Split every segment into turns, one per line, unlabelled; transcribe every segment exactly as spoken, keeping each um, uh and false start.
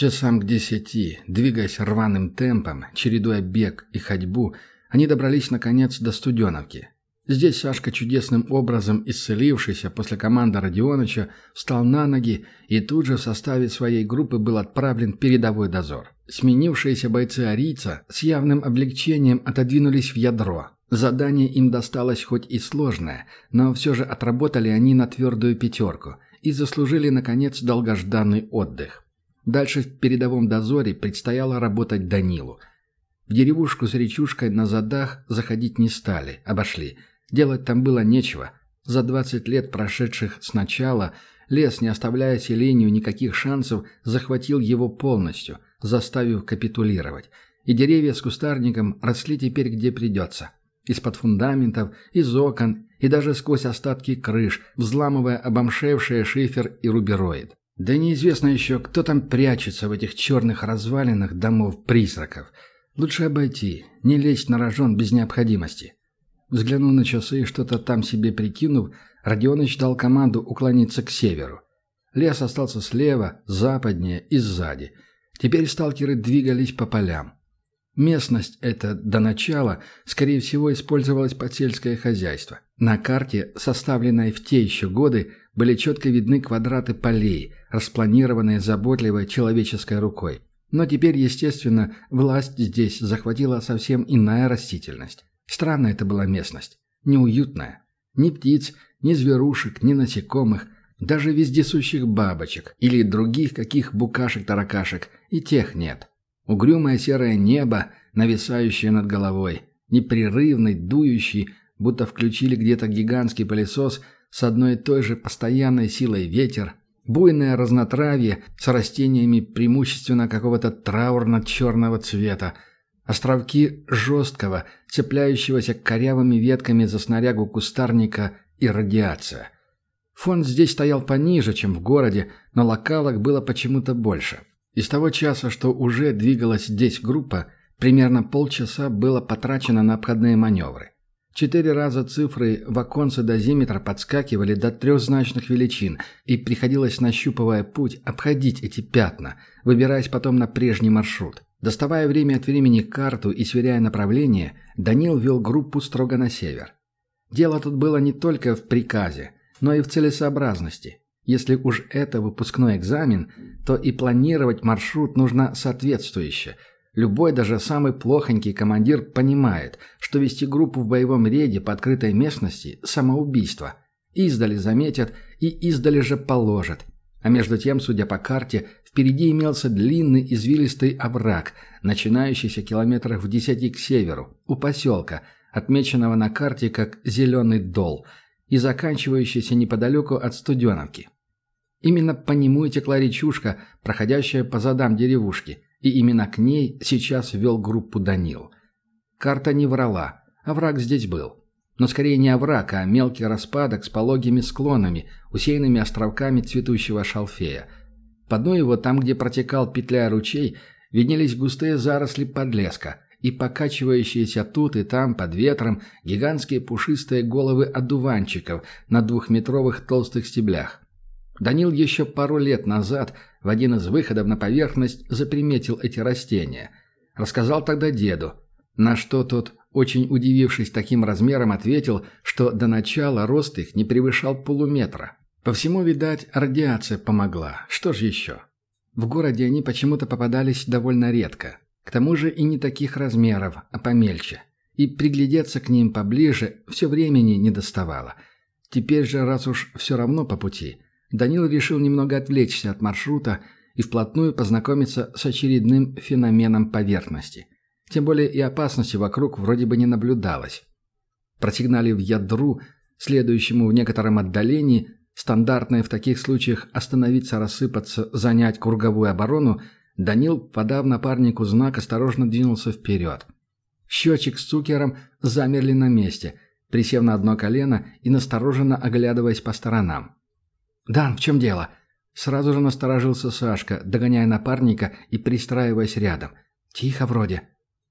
Часам к десяти, двигаясь рваным темпом, чередуя бег и ходьбу, они добрались, наконец, до Студеновки. Здесь Сашка, чудесным образом исцелившийся после команды Родионыча, встал на ноги и тут же в составе своей группы был отправлен в передовой дозор. Сменившиеся бойцы арийца с явным облегчением отодвинулись в ядро. Задание им досталось хоть и сложное, но все же отработали они на твердую пятерку и заслужили, наконец, долгожданный отдых. Дальше в передовом дозоре предстояло работать Данилу. В деревушку с речушкой на задах заходить не стали, обошли. Делать там было нечего. За двадцать лет, прошедших с начала, лес, не оставляя селению никаких шансов, захватил его полностью, заставив капитулировать. И деревья с кустарником росли теперь где придется. Из-под фундаментов, из окон и даже сквозь остатки крыш, взламывая обомшевшие шифер и рубероид. Да неизвестно еще, кто там прячется в этих черных развалинах домов-призраков. Лучше обойти, не лезть на рожон без необходимости. Взглянув на часы и что-то там себе прикинув, Родионыч дал команду уклониться к северу. Лес остался слева, западнее и сзади. Теперь сталкеры двигались по полям. Местность эта до начала, скорее всего, использовалась под сельское хозяйство. На карте, составленной в те еще годы, были четко видны квадраты полей, распланированные заботливой человеческой рукой. Но теперь, естественно, власть здесь захватила совсем иная растительность. Странная это была местность, неуютная. Ни птиц, ни зверушек, ни насекомых, даже вездесущих бабочек или других каких букашек-таракашек, и тех нет. Угрюмое серое небо, нависающее над головой, непрерывный, дующий, будто включили где-то гигантский пылесос с одной и той же постоянной силой ветер, буйное разнотравье с растениями преимущественно какого-то траурно-черного цвета, островки жесткого, цепляющегося корявыми ветками за снарягу кустарника и радиация. Фон здесь стоял пониже, чем в городе, но локалок было почему-то больше. Из того часа, что уже двигалась здесь группа, примерно полчаса было потрачено на обходные маневры. Четыре раза цифры в оконце дозиметра подскакивали до трехзначных величин, и приходилось, нащупывая путь, обходить эти пятна, выбираясь потом на прежний маршрут. Доставая время от времени карту и сверяя направление, Данил вел группу строго на север. Дело тут было не только в приказе, но и в целесообразности. Если уж это выпускной экзамен, то и планировать маршрут нужно соответствующе. Любой, даже самый плохонький командир понимает, что вести группу в боевом рейде по открытой местности – самоубийство. Издали заметят и издали же положат. А между тем, судя по карте, впереди имелся длинный извилистый овраг, начинающийся километрах в десяти к северу, у поселка, отмеченного на карте как «Зеленый дол», и заканчивающийся неподалеку от Студеновки. Именно по нему и текла речушка, проходящая по задам деревушки, и именно к ней сейчас вел группу Данил. Карта не врала, овраг здесь был. Но скорее не овраг, а мелкий распадок с пологими склонами, усеянными островками цветущего шалфея. По дну его, там, где протекал петляя ручей, виднелись густые заросли подлеска и покачивающиеся тут и там под ветром гигантские пушистые головы одуванчиков на двухметровых толстых стеблях. Данил еще пару лет назад в один из выходов на поверхность заприметил эти растения. Рассказал тогда деду, на что тот, очень удивившись таким размером, ответил, что до начала рост их не превышал полуметра. По всему, видать, радиация помогла. Что ж еще? В городе они почему-то попадались довольно редко. К тому же и не таких размеров, а помельче. И приглядеться к ним поближе все времени не доставало. Теперь же, раз уж все равно по пути, Данил решил немного отвлечься от маршрута и вплотную познакомиться с очередным феноменом поверхности. Тем более и опасности вокруг вроде бы не наблюдалось. Просигналив ядру, следующему в некотором отдалении, стандартное в таких случаях остановиться, рассыпаться, занять круговую оборону, Данил, подав напарнику знак, осторожно двинулся вперед. Счетчик с цукером замерли на месте, присев на одно колено и настороженно оглядываясь по сторонам. «Дан, в чем дело?» Сразу же насторожился Сашка, догоняя напарника и пристраиваясь рядом. «Тихо вроде».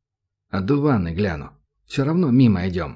«Одуваны гляну. Все равно мимо идем».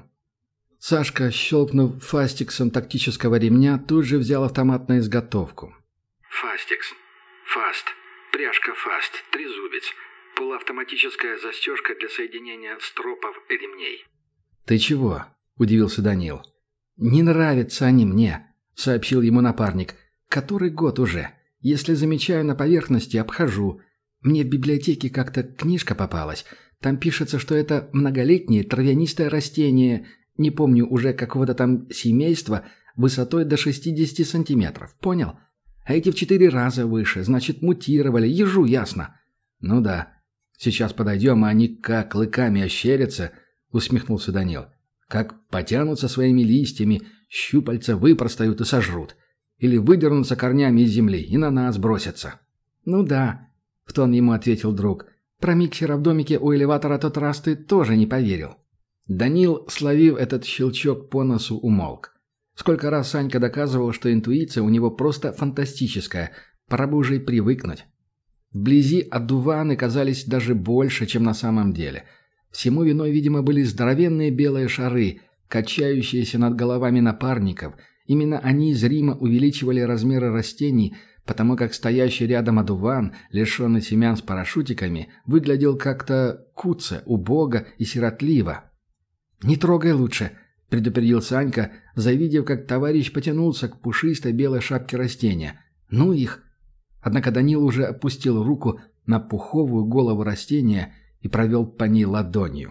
Сашка, щелкнув фастиксом тактического ремня, тут же взял автомат на изготовку.
«Фастикс. Фаст.
Пряжка Фаст, трезубец. Полуавтоматическая застежка для соединения стропов и ремней. «Ты чего?» – удивился Данил. «Не нравятся они мне», – сообщил ему напарник. «Который год уже. Если замечаю на поверхности, обхожу. Мне в библиотеке как-то книжка попалась. Там пишется, что это многолетнее травянистое растение, не помню уже какого-то там семейства, высотой до шестидесяти сантиметров. Понял? А эти в четыре раза выше, значит, мутировали. Ежу ясно». «Ну да. Сейчас подойдем, а они как клыками ощерятся», — усмехнулся Данил. «Как потянутся своими листьями, щупальца выпростают и сожрут. Или выдернутся корнями из земли и на нас бросятся». «Ну да», — в тон ему ответил друг. «Про миксера в домике у элеватора тот раз ты тоже не поверил». Данил, словив этот щелчок по носу, умолк. Сколько раз Санька доказывал, что интуиция у него просто фантастическая, пора бы уже и привыкнуть. Вблизи одуваны казались даже больше, чем на самом деле. Всему виной, видимо, были здоровенные белые шары, качающиеся над головами напарников. Именно они зримо увеличивали размеры растений, потому как стоящий рядом одуван, лишенный семян с парашютиками, выглядел как-то куце, убого и сиротливо. «Не трогай лучше», — предупредил Санька, завидев, как товарищ потянулся к пушистой белой шапке растения. «Ну их!» Однако Данил уже опустил руку на пуховую голову растения и провел по ней ладонью.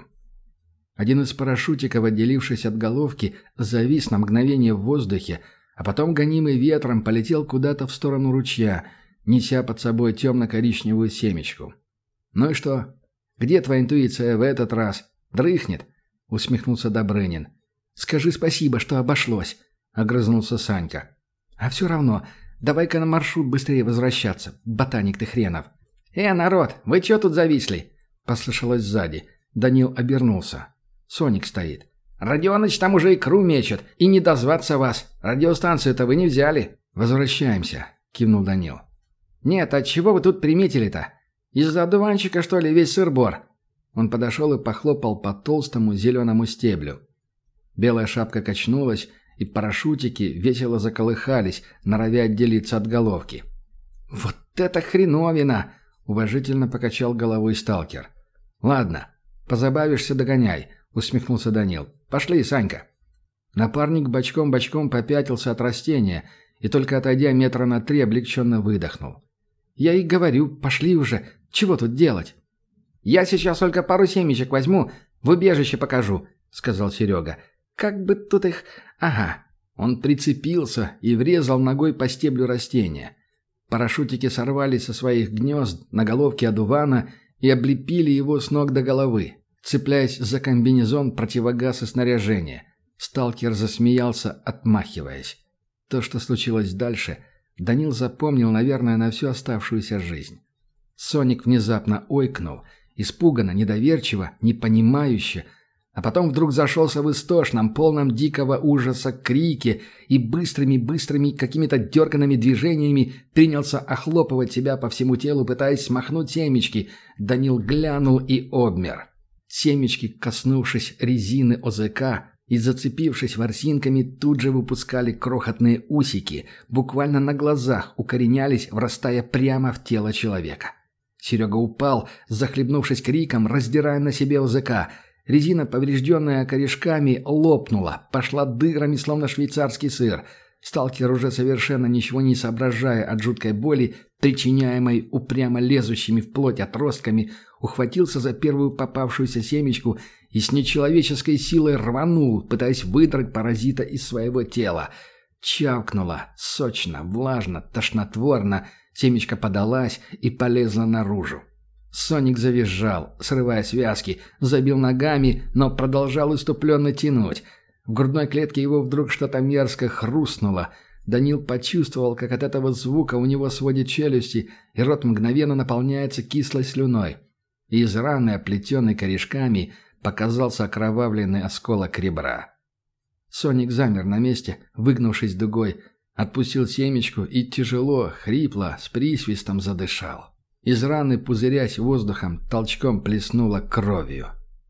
Один из парашютиков, отделившись от головки, завис на мгновение в воздухе, а потом, гонимый ветром, полетел куда-то в сторону ручья, неся под собой темно-коричневую семечку. «Ну и что? Где твоя интуиция в этот раз? Дрыхнет?» — усмехнулся Добрынин. «Скажи спасибо, что обошлось», — огрызнулся Санька. «А все равно, давай-ка на маршрут быстрее возвращаться, ботаник ты хренов». «Э, народ, вы чё тут зависли?» — послышалось сзади. Данил обернулся. Соник стоит. «Родионыч там уже икру мечет, и не дозваться вас. Радиостанцию-то вы не взяли». «Возвращаемся», — кивнул Данил. «Нет, а чего вы тут приметили-то? Из-за одуванчика, что ли, весь сыр-бор?» Он подошел и похлопал по толстому зеленому стеблю. Белая шапка качнулась, и парашютики весело заколыхались, норовя отделиться от головки. «Вот это хреновина!» — уважительно покачал головой сталкер. «Ладно, позабавишься, догоняй», — усмехнулся Данил. «Пошли, Санька». Напарник бочком-бочком попятился от растения и, только отойдя метра на три, облегченно выдохнул. «Я и говорю, пошли уже, чего тут делать?» «Я сейчас только пару семечек возьму, в убежище покажу», — сказал Серега. «Как бы тут их... Ага». Он прицепился и врезал ногой по стеблю растения. Парашютики сорвались со своих гнезд на головке одувана и облепили его с ног до головы, цепляясь за комбинезон противогаз и снаряжение. Сталкер засмеялся, отмахиваясь. То, что случилось дальше, Данил запомнил, наверное, на всю оставшуюся жизнь. Соник внезапно ойкнул, испуганно, недоверчиво, непонимающе, а потом вдруг зашелся в истошном, полном дикого ужаса крике и быстрыми-быстрыми какими-то дерганными движениями принялся охлопывать себя по всему телу, пытаясь смахнуть семечки. Данил глянул и обмер. Семечки, коснувшись резины ОЗК и зацепившись ворсинками, тут же выпускали крохотные усики, буквально на глазах укоренялись, врастая прямо в тело человека. Серега упал, захлебнувшись криком, раздирая на себе ОЗК. Резина, поврежденная корешками, лопнула, пошла дырами, словно швейцарский сыр. Сталкер, уже совершенно ничего не соображая от жуткой боли, причиняемой упрямо лезущими в плоть отростками, ухватился за первую попавшуюся семечку и с нечеловеческой силой рванул, пытаясь выдрать паразита из своего тела. Чавкнуло, сочно, влажно, тошнотворно, семечко подалась и полезла наружу. Соник завизжал, срывая связки, забил ногами, но продолжал иступленно тянуть. В грудной клетке его вдруг что-то мерзко хрустнуло. Данил почувствовал, как от этого звука у него сводит челюсти, и рот мгновенно наполняется кислой слюной. И из раны, оплетенной корешками, показался окровавленный осколок ребра. Соник замер на месте, выгнувшись дугой, отпустил семечку и тяжело, хрипло, с присвистом задышал. Из раны, пузырясь воздухом, толчком плеснуло кровью.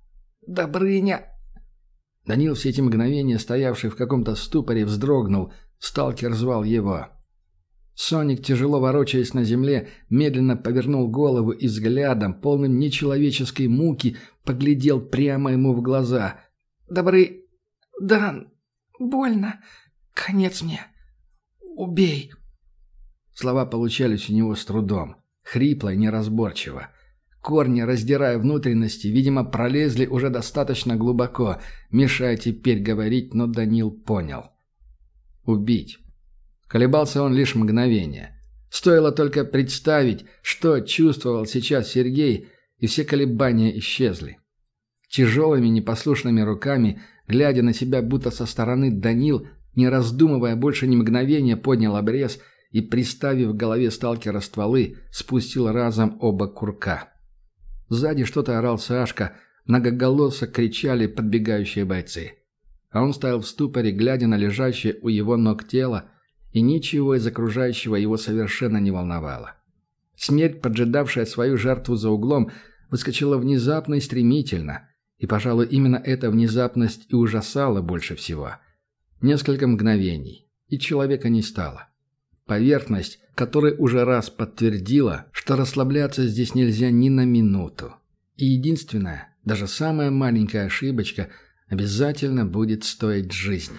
«Добрыня!» Данил, все эти мгновения, стоявший в каком-то ступоре, вздрогнул. Сталкер звал его. Соник, тяжело ворочаясь на земле, медленно повернул голову и взглядом, полным нечеловеческой муки, поглядел прямо ему в глаза. «Добрый... Дан... Больно. Конец мне. Убей!» Слова получались у него с трудом, хрипло и неразборчиво. Корни, раздирая внутренности, видимо, пролезли уже достаточно глубоко, мешая теперь говорить, но Данил понял. «Убить». Колебался он лишь мгновение. Стоило только представить, что чувствовал сейчас Сергей, и все колебания исчезли. Тяжелыми непослушными руками, глядя на себя будто со стороны, Данил, не раздумывая больше ни мгновения, поднял обрез и, приставив к голове сталкера стволы, спустил разом оба курка. Сзади что-то орал Сашка, многоголосо кричали подбегающие бойцы. А он стоял в ступоре, глядя на лежащее у его ног тело, и ничего из окружающего его совершенно не волновало. Смерть, поджидавшая свою жертву за углом, выскочила внезапно и стремительно, и, пожалуй, именно эта внезапность и ужасала больше всего. Несколько мгновений, и человека не стало. Поверхность, которая уже раз подтвердила, что расслабляться здесь нельзя ни на минуту. И единственная, даже самая маленькая ошибочка обязательно будет стоить жизни.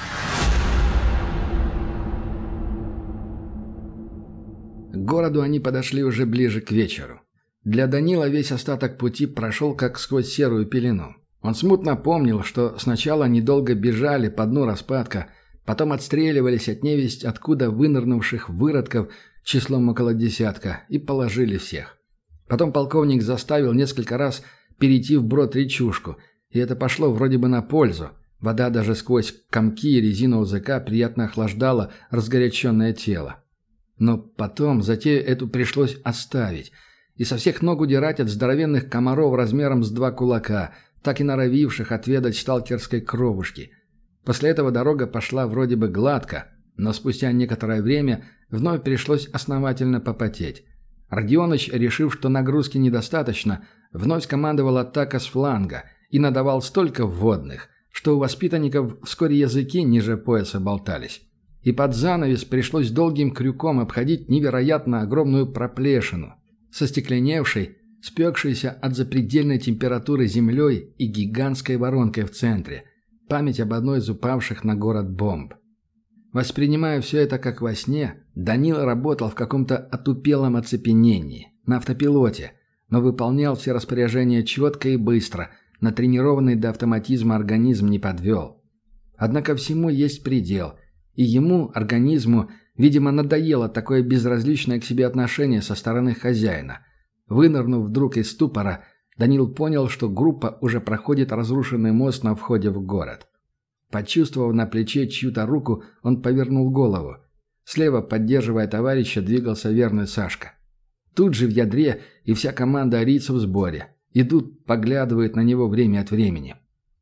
К городу они подошли уже ближе к вечеру. Для Данила весь остаток пути прошел как сквозь серую пелену. Он смутно помнил, что сначала они долго бежали по дну распадка, потом отстреливались от невесть откуда вынырнувших выродков числом около десятка и положили всех. Потом полковник заставил несколько раз перейти вброд речушку, и это пошло вроде бы на пользу. Вода даже сквозь комки и резину узыка приятно охлаждала разгоряченное тело. Но потом затею эту пришлось оставить и со всех ног удирать от здоровенных комаров размером с два кулака, так и норовивших отведать сталкерской кровушки. После этого дорога пошла вроде бы гладко, но спустя некоторое время вновь пришлось основательно попотеть. Родионыч, решив, что нагрузки недостаточно, вновь скомандовал атака с фланга и надавал столько вводных, что у воспитанников вскоре языки ниже пояса болтались. И под занавес пришлось долгим крюком обходить невероятно огромную проплешину, со стекленевшей, спекшейся от запредельной температуры землей и гигантской воронкой в центре, память об одной из упавших на город бомб. Воспринимая все это как во сне, Данил работал в каком-то отупелом оцепенении, на автопилоте, но выполнял все распоряжения четко и быстро, натренированный до автоматизма организм не подвел. Однако всему есть предел – и ему, организму, видимо, надоело такое безразличное к себе отношение со стороны хозяина. Вынырнув вдруг из ступора, Данил понял, что группа уже проходит разрушенный мост на входе в город. Почувствовав на плече чью-то руку, он повернул голову. Слева, поддерживая товарища, двигался верный Сашка. Тут же в ядре и вся команда арийцев в сборе. Идут, поглядывают на него время от времени.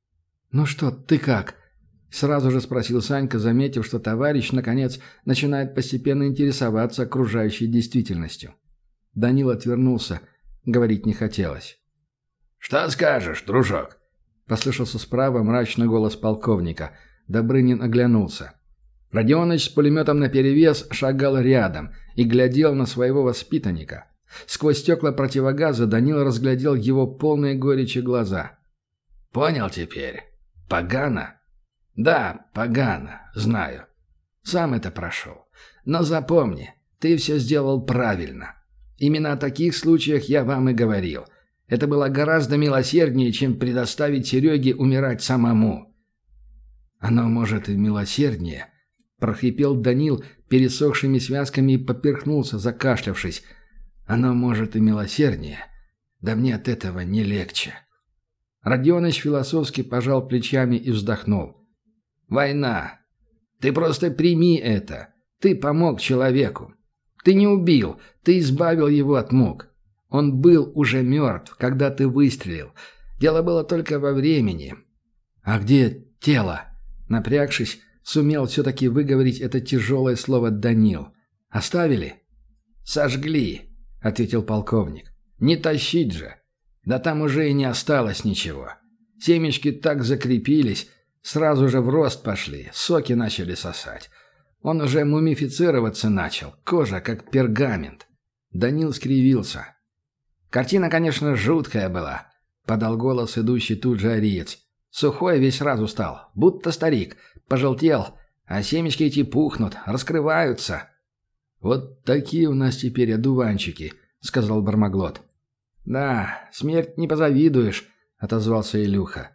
«Ну что, ты как?» Сразу же спросил Санька, заметив, что товарищ, наконец, начинает постепенно интересоваться окружающей действительностью. Данил отвернулся. Говорить не хотелось.
«Что скажешь, дружок?»
Послышался справа мрачный голос полковника. Добрынин оглянулся. Родионыч с пулеметом наперевес шагал рядом и глядел на своего воспитанника. Сквозь стекла противогаза Данил разглядел его полные горечи глаза.
«Понял теперь? Погано?»
«Да, погано, знаю. Сам это прошел. Но запомни, ты все сделал правильно. Именно о таких случаях я вам и говорил. Это было гораздо милосерднее, чем предоставить Сереге умирать самому». «Оно, может, и милосерднее», – прохрипел Данил пересохшими связками и поперхнулся, закашлявшись. «Оно, может, и милосерднее. Да мне от этого не легче». Родионыч философски пожал плечами и вздохнул. «Война. Ты просто прими это. Ты помог человеку. Ты не убил, ты избавил его от мук. Он был уже мертв, когда ты выстрелил. Дело было только во времени». «А где тело?» Напрягшись, сумел все-таки выговорить это тяжелое слово Данил. «Оставили?» «Сожгли», — ответил полковник. «Не тащить же. Да там уже и не осталось ничего. Семечки так закрепились, сразу же в рост пошли, соки начали сосать. Он уже мумифицироваться начал, кожа как пергамент. Данил скривился. «Картина, конечно, жуткая была», — подал голос идущий тут же ариец. «Сухой весь сразу стал, будто старик, пожелтел, а семечки эти пухнут, раскрываются». «Вот такие у нас теперь одуванчики», — сказал Бармаглот. «Да, смерть не позавидуешь», — отозвался Илюха.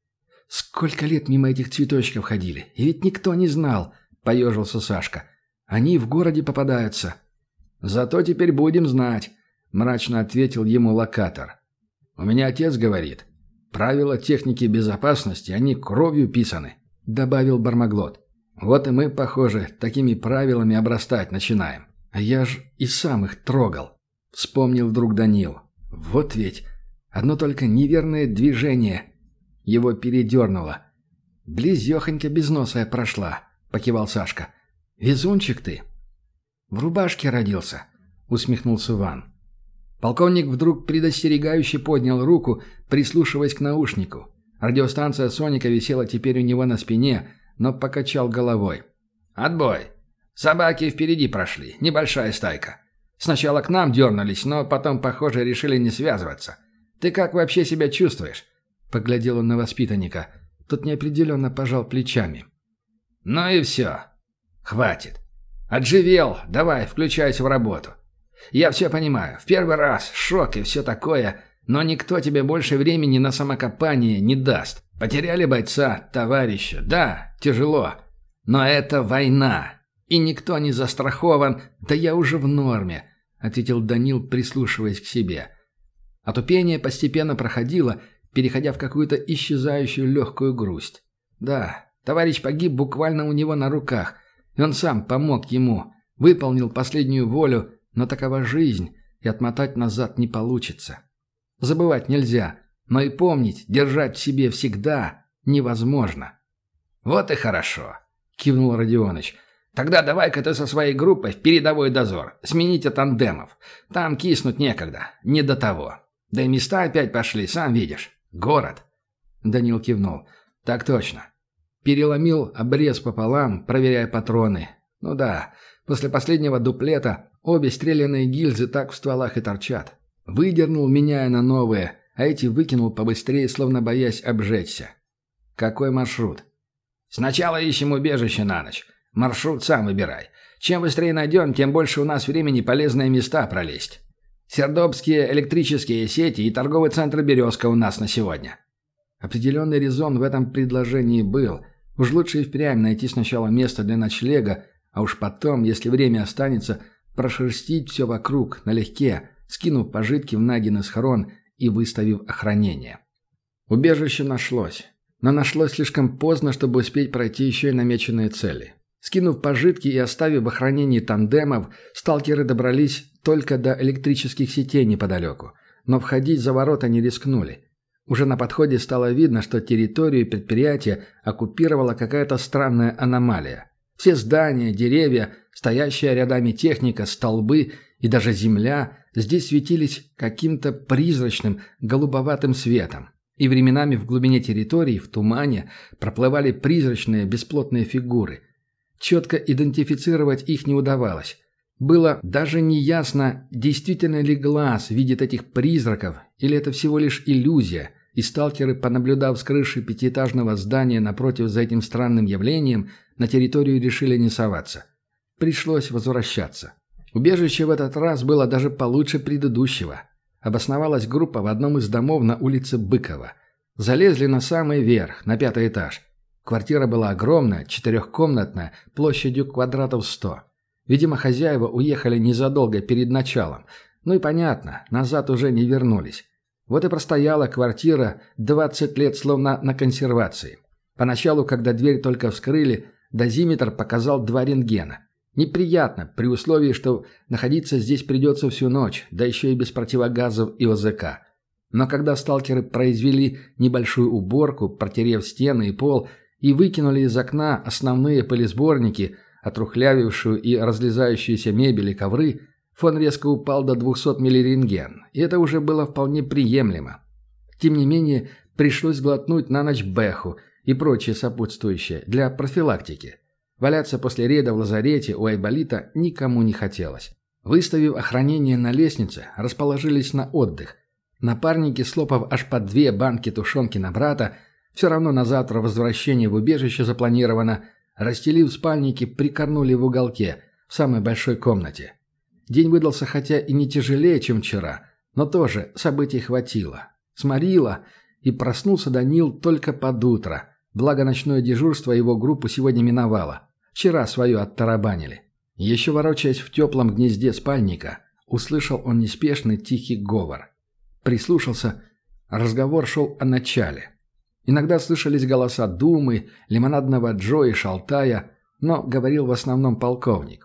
«Сколько лет мимо этих цветочков ходили, и ведь никто не знал», — поежился Сашка. «Они в городе попадаются». «Зато теперь будем знать», — мрачно ответил ему локатор. «У меня отец говорит, правила техники безопасности, они кровью писаны», — добавил Бармаглот. «Вот и мы, похоже, такими правилами обрастать начинаем». «А я ж и сам их трогал», — вспомнил вдруг Данил. «Вот ведь одно только неверное движение». Его передернуло. «Близехонько безносая прошла», — покивал Сашка. «Везунчик ты». «В рубашке родился», — усмехнулся Иван. Полковник вдруг предостерегающе поднял руку, прислушиваясь к наушнику. Радиостанция «Соника» висела теперь у него на спине, но покачал головой. «Отбой. Собаки впереди прошли. Небольшая стайка. Сначала к нам дернулись, но потом, похоже, решили не связываться. Ты как вообще себя чувствуешь?» Поглядел он на воспитанника. Тот неопределенно пожал плечами. «Ну и все. Хватит. Отживел. Давай, включайся в работу. Я все понимаю. В первый раз шок и все такое, но никто тебе больше времени на самокопание не даст. Потеряли бойца, товарища. Да, тяжело. Но это война. И никто не застрахован. Да я уже в норме», — ответил Данил, прислушиваясь к себе. Отупение постепенно проходило, переходя в какую-то исчезающую легкую грусть. Да, товарищ погиб буквально у него на руках, и он сам помог ему, выполнил последнюю волю, но такова жизнь, и отмотать назад не получится. Забывать нельзя, но и помнить, держать в себе всегда невозможно. «Вот и хорошо», — кивнул Родионыч. «Тогда давай-ка ты со своей группой в передовой дозор, смените тандемов. Там киснуть некогда, не до того. Да и места опять пошли, сам видишь. Город». Данил кивнул. «Так точно». Переломил обрез пополам, проверяя патроны. Ну да, после последнего дуплета обе стрелянные гильзы так в стволах и торчат. Выдернул, меняя на новые, а эти выкинул побыстрее, словно боясь обжечься. «Какой маршрут?» «Сначала ищем убежище на ночь. Маршрут сам выбирай. Чем быстрее найдем, тем больше у нас времени полезные места пролезть. Сердобские электрические сети и торговый центр «Березка» у нас на сегодня». Определенный резон в этом предложении был. Уж лучше и впрямь найти сначала место для ночлега, а уж потом, если время останется, прошерстить все вокруг, налегке, скинув пожитки в Надин схрон и выставив охранение. Убежище нашлось. Но нашлось слишком поздно, чтобы успеть пройти еще и намеченные цели. Скинув пожитки и оставив в охранении тандемов, сталкеры добрались только до электрических сетей неподалеку. Но входить за ворота не рискнули. Уже на подходе стало видно, что территорию предприятия оккупировала какая-то странная аномалия. Все здания, деревья, стоящая рядами техника, столбы и даже земля здесь светились каким-то призрачным голубоватым светом. И временами в глубине территории, в тумане, проплывали призрачные бесплотные фигуры. Четко идентифицировать их не удавалось. Было даже неясно, действительно ли глаз видит этих призраков, или это всего лишь иллюзия, и сталкеры, понаблюдав с крыши пятиэтажного здания напротив за этим странным явлением, на территорию решили не соваться. Пришлось возвращаться. Убежище в этот раз было даже получше предыдущего. Обосновалась группа в одном из домов на улице Быкова. Залезли на самый верх, на пятый этаж. Квартира была огромная, четырехкомнатная, площадью квадратов сто. Видимо, хозяева уехали незадолго перед началом. Ну и понятно, назад уже не вернулись. Вот и простояла квартира двадцать лет словно на консервации. Поначалу, когда дверь только вскрыли, дозиметр показал два рентгена. Неприятно, при условии, что находиться здесь придется всю ночь, да еще и без противогазов и ОЗК. Но когда сталкеры произвели небольшую уборку, протерев стены и пол, и выкинули из окна основные пылесборники, отрухлявившую и разлезающуюся мебель и ковры, фон резко упал до двухсот миллирентген, и это уже было вполне приемлемо. Тем не менее, пришлось глотнуть на ночь бэху и прочее сопутствующее для профилактики. Валяться после рейда в лазарете у Айболита никому не хотелось. Выставив охранение на лестнице, расположились на отдых. Напарники, слопав аж по две банки тушенки на брата, все равно на завтра возвращение в убежище запланировано, расстелив спальники, прикорнули в уголке, в самой большой комнате. День выдался хотя и не тяжелее, чем вчера, но тоже событий хватило. Сморило, и проснулся Данил только под утро, благо ночное дежурство его группу сегодня миновало. Вчера свое оттарабанили. Еще ворочаясь в теплом гнезде спальника, услышал он неспешный тихий говор. Прислушался, разговор шел о начале. Иногда слышались голоса Думы, Лимонадного Джо и Шалтая, но говорил в основном полковник.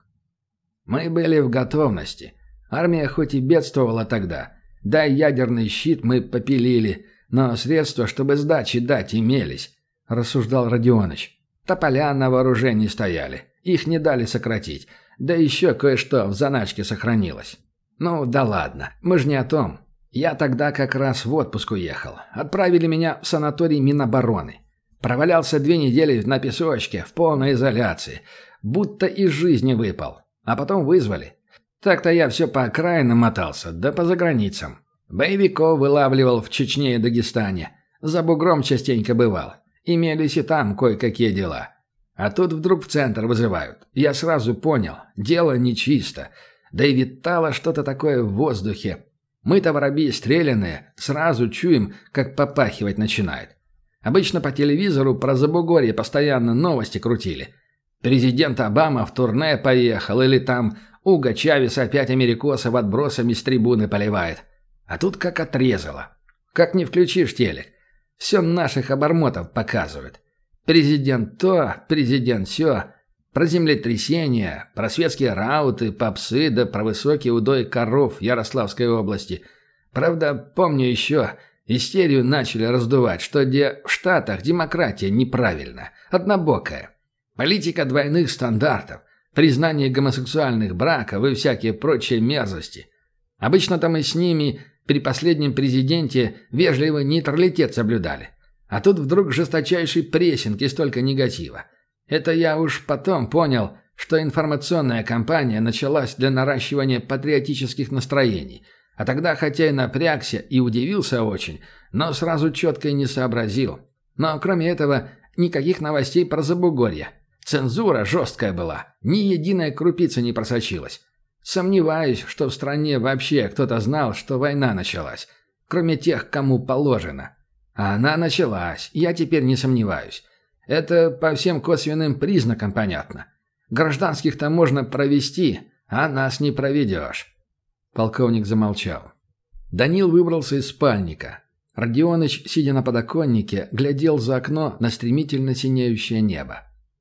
«Мы были в готовности. Армия хоть и бедствовала тогда, да и ядерный щит мы попилили, но средства, чтобы сдачи дать, имелись», – рассуждал Родионыч. «Тополя на вооружении стояли, их не дали сократить, да еще кое-что в заначке сохранилось. Ну да ладно, мы же не о том. Я тогда как раз в отпуск уехал. Отправили меня в санаторий Минобороны. Провалялся две недели на песочке, в полной изоляции. Будто из жизни выпал. А потом вызвали. Так-то я все по окраинам мотался, да по заграницам. Боевиков вылавливал в Чечне и Дагестане. За бугром частенько бывал. Имелись и там кое-какие дела. А тут вдруг в центр вызывают. Я сразу понял, дело нечисто. Да и витало что-то такое в воздухе. Мы-то воробьи стреляные, сразу чуем, как попахивать начинает. Обычно по телевизору про Забугорье постоянно новости крутили. Президент Обама в турне поехал, или там Уго Чавес опять америкосов отбросами с трибуны поливает. А тут как отрезало. Как не включишь телек. Все наших обормотов показывают. Президент то, президент сё. Про землетрясения, про светские рауты, попсы, да про высокий удой коров Ярославской области. Правда, помню еще, истерию начали раздувать, что где в Штатах демократия неправильна, однобокая. Политика двойных стандартов, признание гомосексуальных браков и всякие прочие мерзости. Обычно-то мы с ними при последнем президенте вежливый нейтралитет соблюдали. А тут вдруг жесточайший прессинг и столько негатива. Это я уж потом понял, что информационная кампания началась для наращивания патриотических настроений. А тогда, хотя и напрягся и удивился очень, но сразу четко и не сообразил. Но кроме этого, никаких новостей про Забугорье. Цензура жесткая была, ни единая крупица не просочилась. Сомневаюсь, что в стране вообще кто-то знал, что война началась, кроме тех, кому положено. А она началась, я теперь не сомневаюсь. Это по всем косвенным признакам понятно. Гражданских-то можно провести, а нас не проведешь. Полковник замолчал. Данил выбрался из спальника. Родионыч, сидя на подоконнике, глядел за окно на стремительно синеющее небо.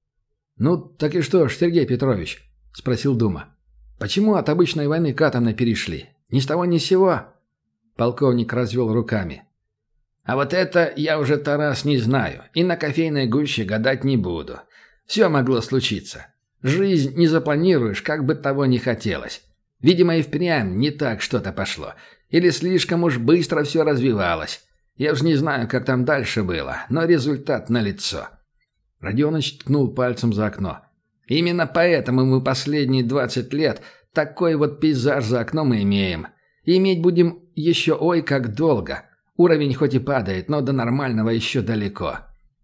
«Ну, так и что ж, Сергей Петрович?» – спросил Дума. «Почему от обычной войны к атомной перешли? Ни с того ни с сего?» Полковник развел руками. «А вот это я уже, Тарас, не знаю, и на кофейной гуще гадать не буду. Все могло случиться. Жизнь не запланируешь, как бы того ни хотелось. Видимо, и впрямь не так что-то пошло. Или слишком уж быстро все развивалось. Я уж не знаю, как там дальше было, но результат налицо». Родионыч ткнул пальцем за окно. «Именно поэтому мы последние двадцать лет такой вот пейзаж за окном и имеем. И иметь будем еще ой как долго. Уровень хоть и падает, но до нормального еще далеко».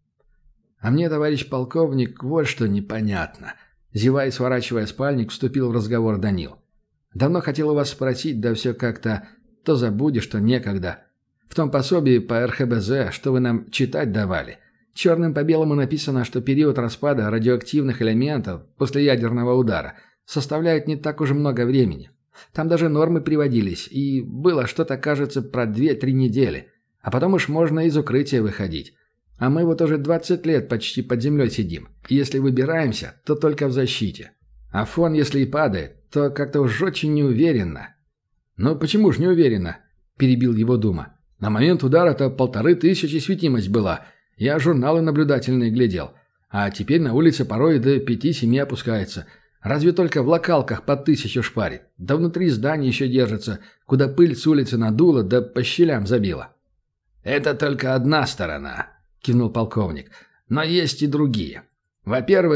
«А мне, товарищ полковник, вот что непонятно». Зевая и сворачивая спальник, вступил в разговор Данил. «Давно хотел у вас спросить, да все как-то то забудешь, то некогда. В том пособии по эр ха бэ зэ, что вы нам читать давали, черным по белому написано, что период распада радиоактивных элементов после ядерного удара составляет не так уж много времени. Там даже нормы приводились, и было что-то, кажется, про две-три недели. А потом уж можно из укрытия выходить. А мы вот уже двадцать лет почти под землей сидим. И если выбираемся, то только в защите. А фон, если и падает, то как-то уж очень неуверенно». «Ну почему ж неуверенно?» – перебил его Дума. «На момент удара-то полторы тысячи светимость была. Я журналы наблюдательные глядел. А теперь на улице порой до пяти-семи опускается. Разве только в локалках по тысячу шпарит. Да внутри здания еще держится, куда пыль с улицы надула, да по щелям забила». «Это только одна сторона», – кивнул полковник. «Но есть и другие. Во-первых,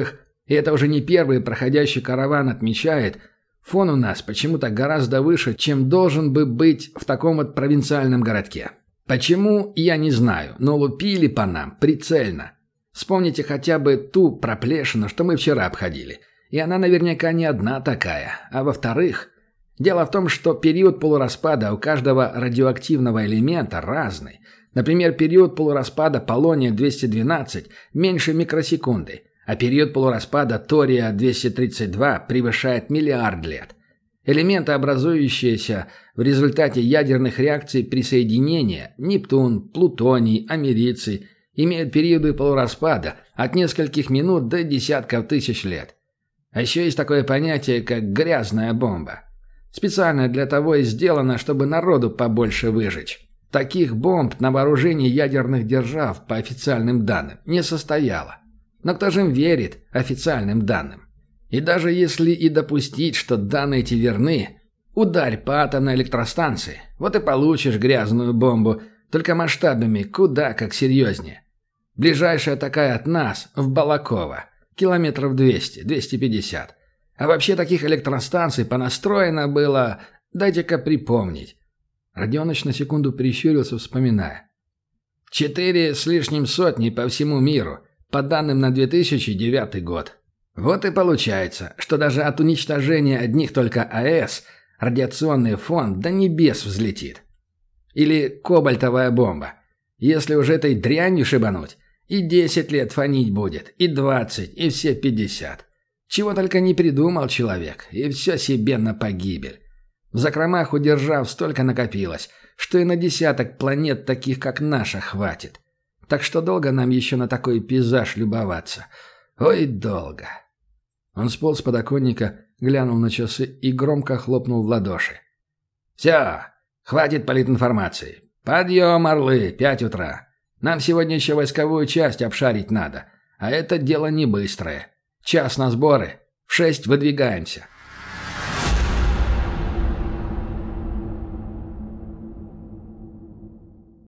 И это уже не первый проходящий караван отмечает, фон у нас почему-то гораздо выше, чем должен бы быть в таком вот провинциальном городке. Почему, я не знаю, но лупили по нам прицельно. Вспомните хотя бы ту проплешину, что мы вчера обходили. И она наверняка не одна такая. А во-вторых, дело в том, что период полураспада у каждого радиоактивного элемента разный. Например, период полураспада полония двести двенадцать меньше микросекунды, а период полураспада тория двести тридцать два превышает миллиард лет. Элементы, образующиеся в результате ядерных реакций присоединения, нептун, плутоний, америций, имеют периоды полураспада от нескольких минут до десятков тысяч лет. А еще есть такое понятие, как грязная бомба. Специально для того и сделано, чтобы народу побольше выжечь. Таких бомб на вооружении ядерных держав, по официальным данным, не состояло. Но кто же им верит официальным данным? И даже если и допустить, что данные эти верны, ударь по атомной электростанции, вот и получишь грязную бомбу, только масштабами куда как серьезнее. Ближайшая такая от нас, в Балаково, километров двести - двести пятьдесят. А вообще таких электростанций понастроено было, дайте-ка припомнить. Родионыч на секунду прищурился, вспоминая. Четыре с лишним сотни по всему миру, по данным на две тысячи девятый год. Вот и получается, что даже от уничтожения одних только АЭС радиационный фон до небес взлетит. Или кобальтовая бомба. Если уже этой дрянью шибануть, и десять лет фонить будет, и двадцать, и все пятьдесят. Чего только не придумал человек, и все себе на погибель. В закромах у держав столько накопилось, что и на десяток планет таких, как наша, хватит. Так что долго нам еще на такой пейзаж любоваться? Ой, долго. Он сполз с подоконника, глянул на часы и громко хлопнул в ладоши. «Все, хватит политинформации. Подъем, орлы, пять утра. Нам сегодня еще войсковую часть обшарить надо, а это дело не быстрое. Час на сборы, в шесть выдвигаемся».